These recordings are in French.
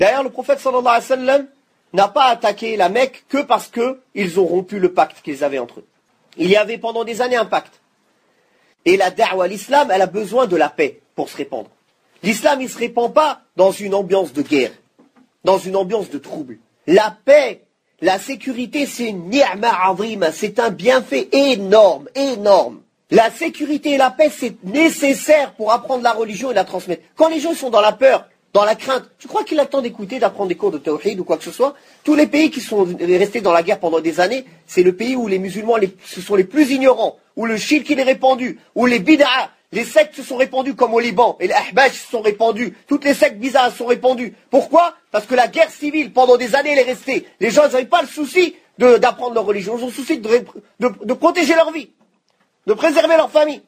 D'ailleurs, le prophète sallallahu alayhi wa sallam n'a pas attaqué la Mecque que parce qu'ils ont rompu le pacte qu'ils avaient entre eux. Il y avait pendant des années un pacte. Et la da'wa, l'islam, elle a besoin de la paix pour se répandre. L'islam, il ne se répand pas dans une ambiance de guerre, dans une ambiance de trouble. La paix, la sécurité, c'est une ni'ma azima, c'est un bienfait énorme, énorme. La sécurité et la paix, c'est nécessaire pour apprendre la religion et la transmettre. Quand les gens sont dans la peur, dans la crainte, tu crois qu'il a le temps d'écouter, d'apprendre des cours de tawhid ou quoi que ce soit? Tous les pays qui sont restés dans la guerre pendant des années, c'est le pays où les musulmans ce sont les plus ignorants, où le shirk il est répandu, où les bid'a, les sectes se sont répandues comme au Liban, et les ahbash se sont répandus, toutes les sectes bizarres se sont répandues. Pourquoi? Parce que la guerre civile, pendant des années, elle est restée. Les gens n'avaient pas le souci d'apprendre leur religion, ils ont le souci de protéger leur vie, de préserver leur famille.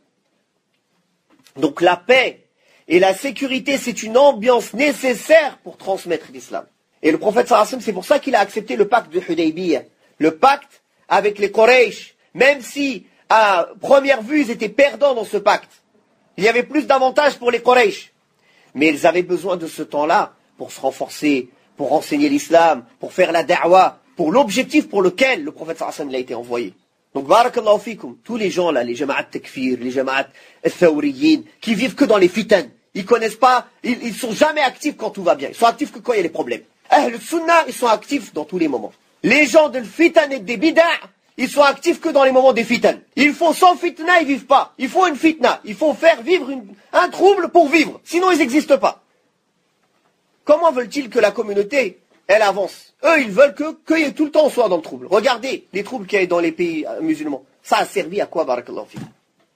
Donc la paix et la sécurité, c'est une ambiance nécessaire pour transmettre l'islam. Et le prophète sallallahu alayhi wa sallam, c'est pour ça qu'il a accepté le pacte de Hudaybiyah, le pacte avec les Quraysh, même si à première vue ils étaient perdants dans ce pacte. Il y avait plus d'avantages pour les Quraysh. Mais ils avaient besoin de ce temps-là pour se renforcer, pour enseigner l'islam, pour faire la da'wa, pour l'objectif pour lequel le prophète sallallahu alayhi wa sallam a été envoyé. Donc, barakallahu fikum, tous les gens là, les jama'at takfir, les jama'at thawriyin, qui vivent que dans les fitan, ils connaissent pas, ils sont jamais actifs quand tout va bien. Ils sont actifs que quand il y a les problèmes. Le sunnah, ils sont actifs dans tous les moments. Les gens de fitan et des bid'a, ils sont actifs que dans les moments des fitan. Il faut sans fitna, ils vivent pas. Il faut une fitna. Il faut faire vivre un trouble pour vivre. Sinon, ils n'existent pas. Comment veulent-ils que la communauté, elle avance? Eux, ils veulent qu'il y ait tout le temps on soit dans le trouble. Regardez les troubles qu'il y a dans les pays musulmans. Ça a servi à quoi, barakallahu fikum?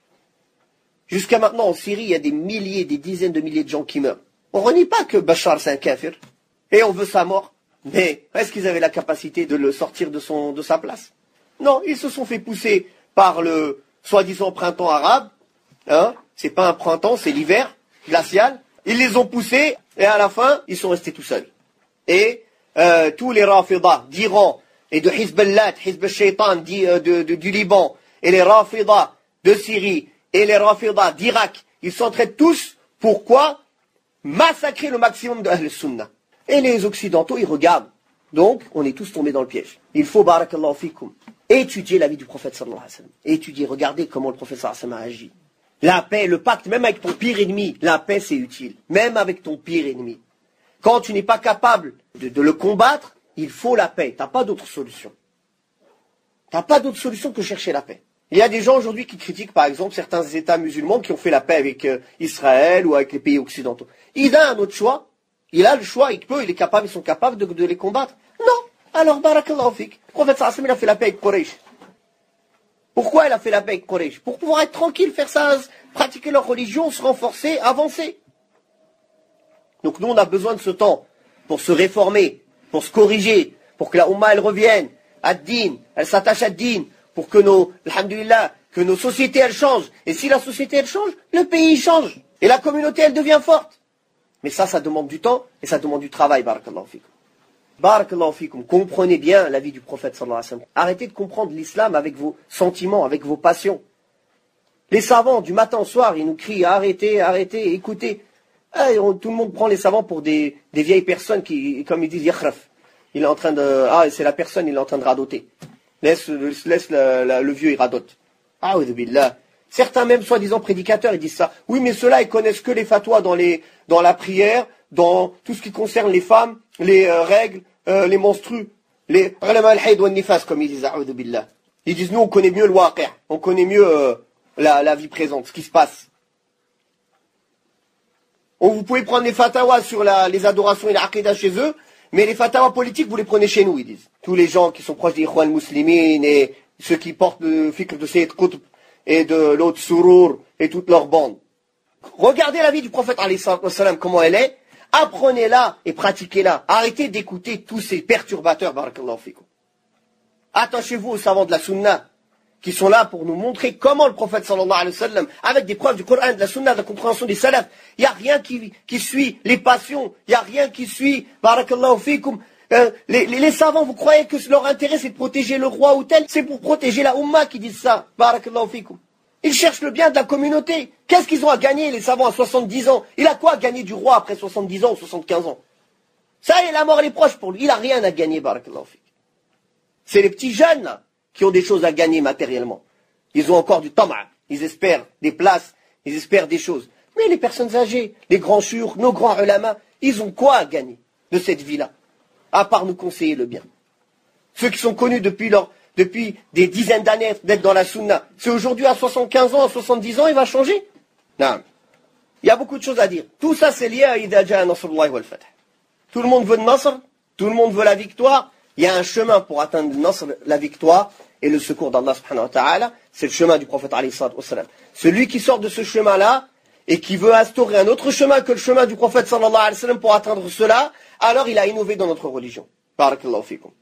Jusqu'à maintenant, en Syrie, il y a des milliers, des dizaines de milliers de gens qui meurent. On ne renie pas que Bachar, c'est un kafir. Et on veut sa mort. Mais est-ce qu'ils avaient la capacité de le sortir de sa place? Non, ils se sont fait pousser par le soi-disant printemps arabe. Hein? C'est pas un printemps, c'est l'hiver glacial. Ils les ont poussés et à la fin, ils sont restés tout seuls. Et tous les Rafidah d'Iran et de Hizballah, Hizb al-Shaytan du Liban et les Rafidah de Syrie et les Rafidah d'Irak, ils s'entraident tous. Pourquoi? Massacrer le maximum de Ahl-Sunnah. Et les Occidentaux, ils regardent. Donc, on est tous tombés dans le piège. Il faut, barakallahu fikum, étudier la vie du prophète sallallahu alayhi wa sallam. Étudier, regardez comment le prophète sallallahu alayhi wa sallam a agi. La paix, le pacte, même avec ton pire ennemi, la paix c'est utile. Même avec ton pire ennemi. Quand tu n'es pas capable de le combattre, il faut la paix. Tu n'as pas d'autre solution. Tu n'as pas d'autre solution que chercher la paix. Il y a des gens aujourd'hui qui critiquent par exemple certains États musulmans qui ont fait la paix avec Israël ou avec les pays occidentaux. Il a un autre choix. Il a le choix, il est capable, ils sont capables de les combattre. Non. Alors, barakallahu fik. Le prophète sallallahu alayhi wa sallam, il a fait la paix avec Quraysh. Pourquoi il a fait la paix avec Quraysh? Pour pouvoir être tranquille, faire ça, pratiquer leur religion, se renforcer, avancer. Donc nous, on a besoin de ce temps pour se réformer, pour se corriger, pour que la Ummah, elle revienne à Din, elle s'attache à Din, pour que alhamdulillah, que nos sociétés, elles changent. Et si la société, elle change, le pays change. Et la communauté, elle devient forte. Mais ça demande du temps et ça demande du travail, barakallahu fikum. Barakallahu fikum. Comprenez bien la vie du prophète sallallahu alayhi wa sallam. Arrêtez de comprendre l'islam avec vos sentiments, avec vos passions. Les savants, du matin au soir, ils nous crient arrêtez, arrêtez, écoutez. Tout le monde prend les savants pour des vieilles personnes qui, comme ils disent, yakhraf. Il est en train c'est la personne, il est en train de radoter. Laisse le vieux, il radote. A'udhu billah. Certains même soi-disant prédicateurs, ils disent ça. Oui, mais ceux-là, ils connaissent que les fatwas dans la prière, dans tout ce qui concerne les femmes, les règles, les menstrues, les ulama al-hayd wa nifas, comme ils disent, a'udhu billah. Ils disent, nous, on connaît mieux le waqi', on connaît mieux la vie présente, ce qui se passe. Vous pouvez prendre les fatawas sur les adorations et l'aqidah chez eux, mais les fatawas politiques, vous les prenez chez nous, ils disent. Tous les gens qui sont proches des Ikhwan Muslimin et ceux qui portent le fikr de Sayyid Qutb et de l'autre Surur et toute leur bande. Regardez la vie du prophète, alayhi salam, comment elle est. Apprenez-la et pratiquez-la. Arrêtez d'écouter tous ces perturbateurs, barakallahu fikum. Attachez-vous aux savants de la sunna, qui sont là pour nous montrer comment le prophète sallallahu alayhi wa sallam, avec des preuves du Coran, de la sunna, de la compréhension des salafs, il n'y a rien qui suit les passions, il n'y a rien qui suit, barakallahu fikum. Les savants, vous croyez que leur intérêt c'est de protéger le roi ou tel? C'est pour protéger la Ummah qui disent ça, barakallahu fikum. Ils cherchent le bien de la communauté. Qu'est-ce qu'ils ont à gagner, les savants, à 70 ans? Il a quoi à gagner du roi après 70 ans ou 75 ans? Ça y est, la mort elle est proche pour lui. Il n'a rien à gagner, barakallahu fik. C'est les petits jeunes là, qui ont des choses à gagner matériellement. Ils ont encore du tama', ils espèrent des places, ils espèrent des choses. Mais les personnes âgées, les grands shuyukh, nos grands ulama, ils ont quoi à gagner de cette vie-là, à part nous conseiller le bien. Ceux qui sont connus depuis des dizaines d'années d'être dans la sunna, c'est aujourd'hui à 75 ans, à 70 ans, il va changer? Non. Il y a beaucoup de choses à dire. Tout ça, c'est lié à Idha Ja'a Nasrullahi wal Fath. Tout le monde veut le Nasr, tout le monde veut la victoire. Il y a un chemin pour atteindre le Nasr, la victoire et le secours d'Allah subhanahu wa ta'ala. C'est le chemin du prophète alayhi salatu wassalam. Celui qui sort de ce chemin-là et qui veut instaurer un autre chemin que le chemin du prophète sallallahu alayhi wa sallam pour atteindre cela, alors il a innové dans notre religion. Barakallahu fikum.